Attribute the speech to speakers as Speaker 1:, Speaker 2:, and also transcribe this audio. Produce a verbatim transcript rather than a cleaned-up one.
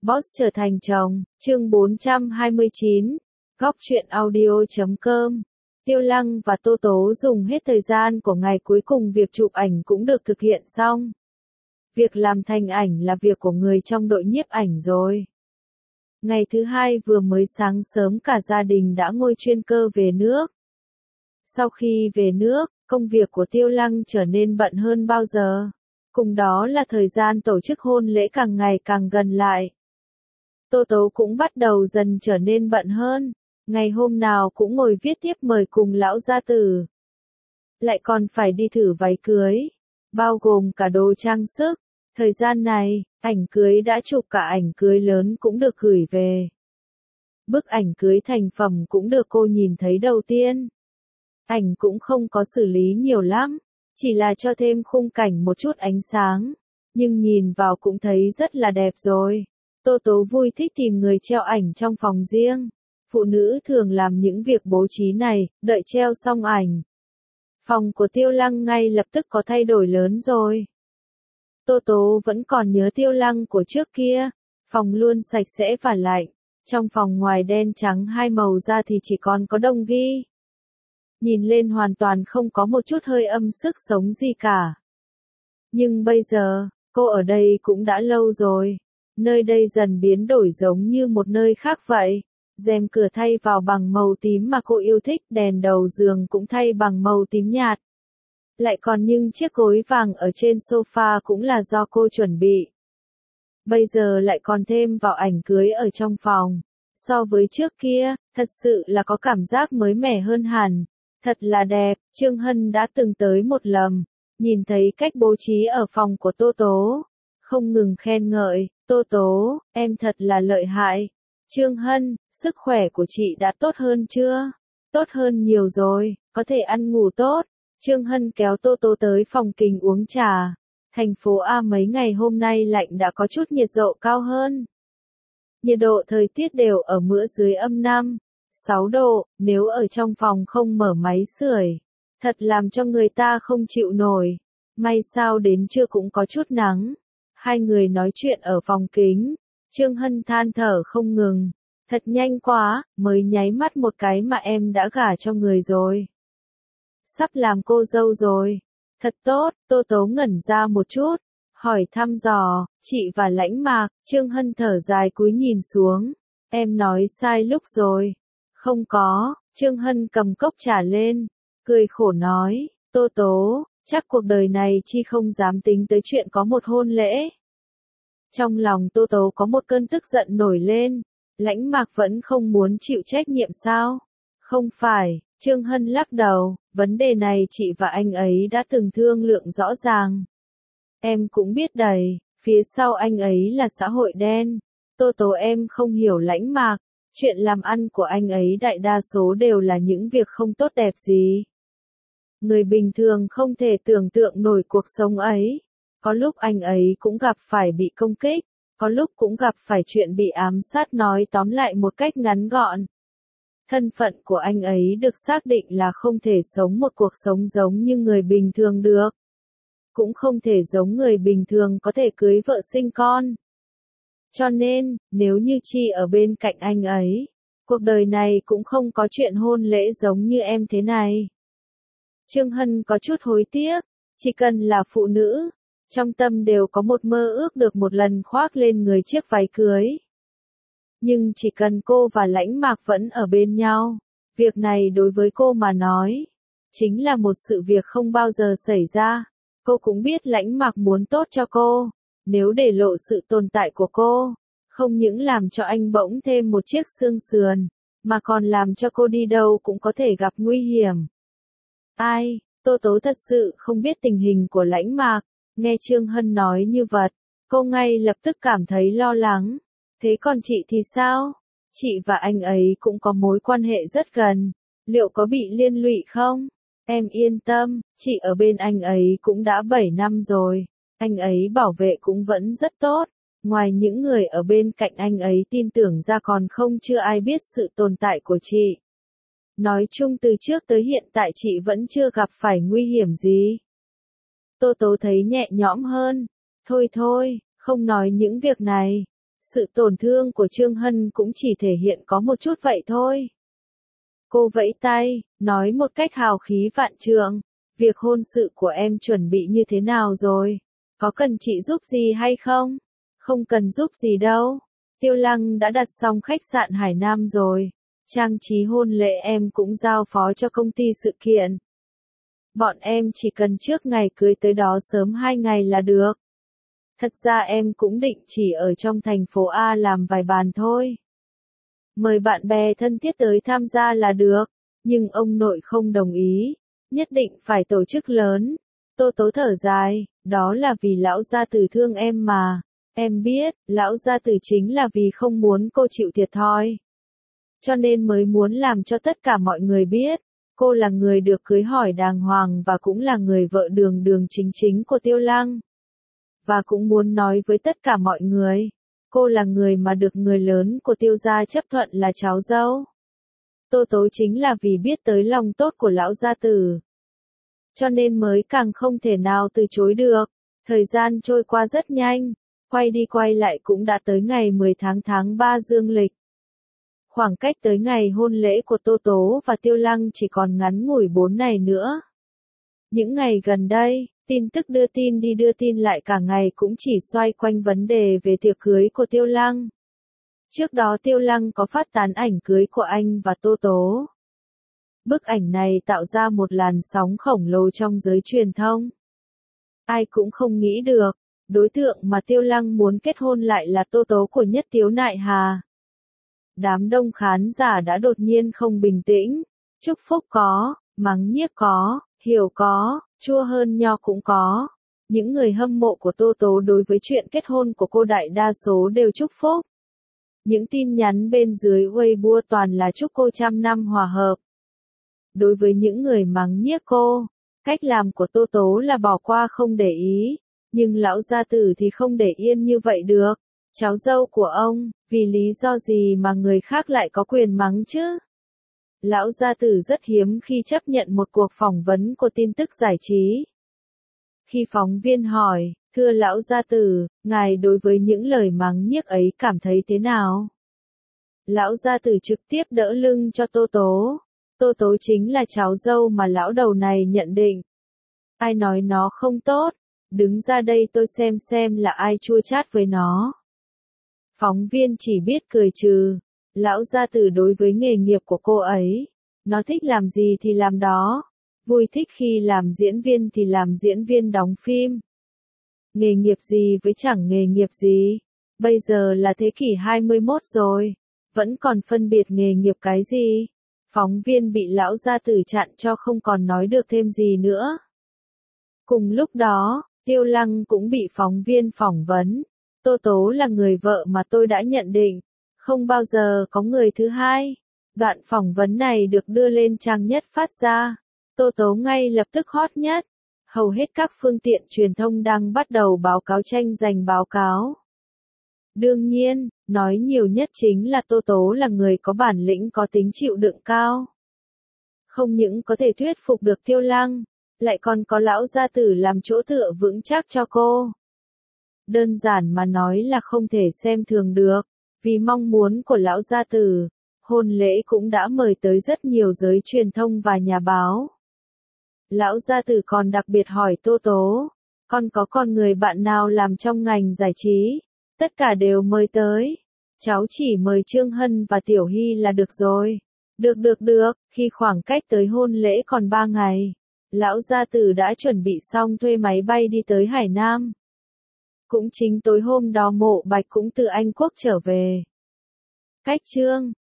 Speaker 1: Boss trở thành chồng, chương bốn trăm hai mươi chín, góc truyện audio chấm com. Tiêu Lăng và Tô Tố dùng hết thời gian của ngày cuối cùng, việc chụp ảnh cũng được thực hiện xong. Việc làm thành ảnh là việc của người trong đội nhiếp ảnh rồi. Ngày thứ hai vừa mới sáng sớm cả gia đình đã ngồi chuyên cơ về nước. Sau khi về nước, công việc của Tiêu Lăng trở nên bận hơn bao giờ. Cùng đó là thời gian tổ chức hôn lễ càng ngày càng gần lại. Tô Tố cũng bắt đầu dần trở nên bận hơn, ngày hôm nào cũng ngồi viết tiếp mời cùng lão gia tử. Lại còn phải đi thử váy cưới, bao gồm cả đồ trang sức. Thời gian này, ảnh cưới đã chụp, cả ảnh cưới lớn cũng được gửi về. Bức ảnh cưới thành phẩm cũng được cô nhìn thấy đầu tiên. Ảnh cũng không có xử lý nhiều lắm, chỉ là cho thêm khung cảnh một chút ánh sáng, nhưng nhìn vào cũng thấy rất là đẹp rồi. Tô Tố vui thích tìm người treo ảnh trong phòng riêng. Phụ nữ thường làm những việc bố trí này, đợi treo xong ảnh. Phòng của Tiêu Lăng ngay lập tức có thay đổi lớn rồi. Tô Tố vẫn còn nhớ Tiêu Lăng của trước kia, phòng luôn sạch sẽ và lạnh. Trong phòng ngoài đen trắng hai màu ra thì chỉ còn có đông ghi. Nhìn lên hoàn toàn không có một chút hơi âm sức sống gì cả. Nhưng bây giờ, cô ở đây cũng đã lâu rồi. Nơi đây dần biến đổi giống như một nơi khác vậy. Rèm cửa thay vào bằng màu tím mà cô yêu thích, đèn đầu giường cũng thay bằng màu tím nhạt. Lại còn những chiếc gối vàng ở trên sofa cũng là do cô chuẩn bị. Bây giờ lại còn thêm vào ảnh cưới ở trong phòng. So với trước kia, thật sự là có cảm giác mới mẻ hơn hẳn. Thật là đẹp. Trương Hân đã từng tới một lần, nhìn thấy cách bố trí ở phòng của Tô Tố, không ngừng khen ngợi. Tô Tố, em thật là lợi hại. Trương Hân, sức khỏe của chị đã tốt hơn chưa? Tốt hơn nhiều rồi, có thể ăn ngủ tốt. Trương Hân kéo Tô Tố tới phòng kính uống trà. Thành phố A mấy ngày hôm nay lạnh, đã có chút nhiệt độ cao hơn. Nhiệt độ thời tiết đều ở ngưỡng dưới âm năm, sáu độ, nếu ở trong phòng không mở máy sưởi, thật làm cho người ta không chịu nổi. May sao đến trưa cũng có chút nắng. Hai người nói chuyện ở phòng kính, Trương Hân than thở không ngừng. Thật nhanh quá, mới nháy mắt một cái mà em đã gả cho người rồi. Sắp làm cô dâu rồi. Thật tốt. Tô Tố ngẩn ra một chút, hỏi thăm dò, chị và Lãnh Mạc. Trương Hân thở dài cúi nhìn xuống. Em nói sai lúc rồi. Không có. Trương Hân cầm cốc trà lên, cười khổ nói, Tô Tố, chắc cuộc đời này chi không dám tính tới chuyện có một hôn lễ. Trong lòng Tô Tố có một cơn tức giận nổi lên. Lãnh Mạc vẫn không muốn chịu trách nhiệm sao? Không phải. Trương Hân lắc đầu, vấn đề này chị và anh ấy đã từng thương lượng rõ ràng. Em cũng biết đầy, phía sau anh ấy là xã hội đen. Tô Tố, em không hiểu Lãnh Mạc, chuyện làm ăn của anh ấy đại đa số đều là những việc không tốt đẹp gì. Người bình thường không thể tưởng tượng nổi cuộc sống ấy. Có lúc anh ấy cũng gặp phải bị công kích, có lúc cũng gặp phải chuyện bị ám sát, nói tóm lại một cách ngắn gọn. Thân phận của anh ấy được xác định là không thể sống một cuộc sống giống như người bình thường được. Cũng không thể giống người bình thường có thể cưới vợ sinh con. Cho nên, nếu như Chi ở bên cạnh anh ấy, cuộc đời này cũng không có chuyện hôn lễ giống như em thế này. Trương Hân có chút hối tiếc, chỉ cần là phụ nữ, trong tâm đều có một mơ ước được một lần khoác lên người chiếc váy cưới. Nhưng chỉ cần cô và Lãnh Mạc vẫn ở bên nhau, việc này đối với cô mà nói, chính là một sự việc không bao giờ xảy ra. Cô cũng biết Lãnh Mạc muốn tốt cho cô, nếu để lộ sự tồn tại của cô, không những làm cho anh bỗng thêm một chiếc xương sườn, mà còn làm cho cô đi đâu cũng có thể gặp nguy hiểm. Ai, Tô Tố thật sự không biết tình hình của Lãnh Mạc, nghe Trương Hân nói như vậy, cô ngay lập tức cảm thấy lo lắng. Thế còn chị thì sao? Chị và anh ấy cũng có mối quan hệ rất gần, liệu có bị liên lụy không? Em yên tâm, chị ở bên anh ấy cũng đã bảy năm rồi, anh ấy bảo vệ cũng vẫn rất tốt, ngoài những người ở bên cạnh anh ấy tin tưởng ra còn không chưa ai biết sự tồn tại của chị. Nói chung từ trước tới hiện tại chị vẫn chưa gặp phải nguy hiểm gì. Tô Tố thấy nhẹ nhõm hơn. Thôi thôi, không nói những việc này. Sự tổn thương của Trương Hân cũng chỉ thể hiện có một chút vậy thôi. Cô vẫy tay, nói một cách hào khí vạn trượng, việc hôn sự của em chuẩn bị như thế nào rồi? Có cần chị giúp gì hay không? Không cần giúp gì đâu. Tiêu Lăng đã đặt xong khách sạn Hải Nam rồi. Trang trí hôn lễ em cũng giao phó cho công ty sự kiện. Bọn em chỉ cần trước ngày cưới tới đó sớm hai ngày là được. Thật ra em cũng định chỉ ở trong thành phố A làm vài bàn thôi. Mời bạn bè thân thiết tới tham gia là được, nhưng ông nội không đồng ý, nhất định phải tổ chức lớn. Tô Tố thở dài, đó là vì lão gia tử thương em mà. Em biết, lão gia tử chính là vì không muốn cô chịu thiệt thòi. Cho nên mới muốn làm cho tất cả mọi người biết, cô là người được cưới hỏi đàng hoàng và cũng là người vợ đường đường chính chính của Tiêu Lăng. Và cũng muốn nói với tất cả mọi người, cô là người mà được người lớn của Tiêu gia chấp thuận là cháu dâu. Tô Tố chính là vì biết tới lòng tốt của lão gia tử. Cho nên mới càng không thể nào từ chối được. Thời gian trôi qua rất nhanh, quay đi quay lại cũng đã tới ngày mười tháng tháng ba dương lịch. Khoảng cách tới ngày hôn lễ của Tô Tố và Tiêu Lăng chỉ còn ngắn ngủi bốn ngày nữa. Những ngày gần đây, tin tức đưa tin đi đưa tin lại cả ngày cũng chỉ xoay quanh vấn đề về tiệc cưới của Tiêu Lăng. Trước đó Tiêu Lăng có phát tán ảnh cưới của anh và Tô Tố. Bức ảnh này tạo ra một làn sóng khổng lồ trong giới truyền thông. Ai cũng không nghĩ được, đối tượng mà Tiêu Lăng muốn kết hôn lại là Tô Tố của Nhất Tiếu Nại Hà. Đám đông khán giả đã đột nhiên không bình tĩnh, chúc phúc có, mắng nhiếc có, hiểu có, chua hơn nho cũng có. Những người hâm mộ của Tô Tố đối với chuyện kết hôn của cô đại đa số đều chúc phúc. Những tin nhắn bên dưới Weibo toàn là chúc cô trăm năm hòa hợp. Đối với những người mắng nhiếc cô, cách làm của Tô Tố là bỏ qua không để ý, nhưng lão gia tử thì không để yên như vậy được. Cháu dâu của ông, vì lý do gì mà người khác lại có quyền mắng chứ? Lão gia tử rất hiếm khi chấp nhận một cuộc phỏng vấn của tin tức giải trí. Khi phóng viên hỏi, thưa lão gia tử, ngài đối với những lời mắng nhiếc ấy cảm thấy thế nào? Lão gia tử trực tiếp đỡ lưng cho Tô Tố. Tô Tố chính là cháu dâu mà lão đầu này nhận định. Ai nói nó không tốt? Đứng ra đây tôi xem xem là ai chua chát với nó. Phóng viên chỉ biết cười trừ. Lão gia tử đối với nghề nghiệp của cô ấy, nó thích làm gì thì làm đó. Vui thích khi làm diễn viên thì làm diễn viên đóng phim. Nghề nghiệp gì với chẳng nghề nghiệp gì. Bây giờ là thế kỷ hai mươi mốt rồi. Vẫn còn phân biệt nghề nghiệp cái gì. Phóng viên bị lão gia tử chặn cho không còn nói được thêm gì nữa. Cùng lúc đó, Tiêu Lăng cũng bị phóng viên phỏng vấn. Tô Tố là người vợ mà tôi đã nhận định. Không bao giờ có người thứ hai. Đoạn phỏng vấn này được đưa lên trang nhất phát ra. Tô Tố ngay lập tức hot nhất. Hầu hết các phương tiện truyền thông đang bắt đầu báo cáo tranh giành báo cáo. Đương nhiên, nói nhiều nhất chính là Tô Tố là người có bản lĩnh có tính chịu đựng cao. Không những có thể thuyết phục được Tiêu Lăng, lại còn có lão gia tử làm chỗ tựa vững chắc cho cô. Đơn giản mà nói là không thể xem thường được, vì mong muốn của lão gia tử, hôn lễ cũng đã mời tới rất nhiều giới truyền thông và nhà báo. Lão gia tử còn đặc biệt hỏi Tô Tố, con có con người bạn nào làm trong ngành giải trí? Tất cả đều mời tới. Cháu chỉ mời Trương Hân và Tiểu Hy là được rồi. Được được được, khi khoảng cách tới hôn lễ còn ba ngày, lão gia tử đã chuẩn bị xong thuê máy bay đi tới Hải Nam. Cũng chính tối hôm đó Mộ Bạch cũng từ Anh Quốc trở về. Cách Trương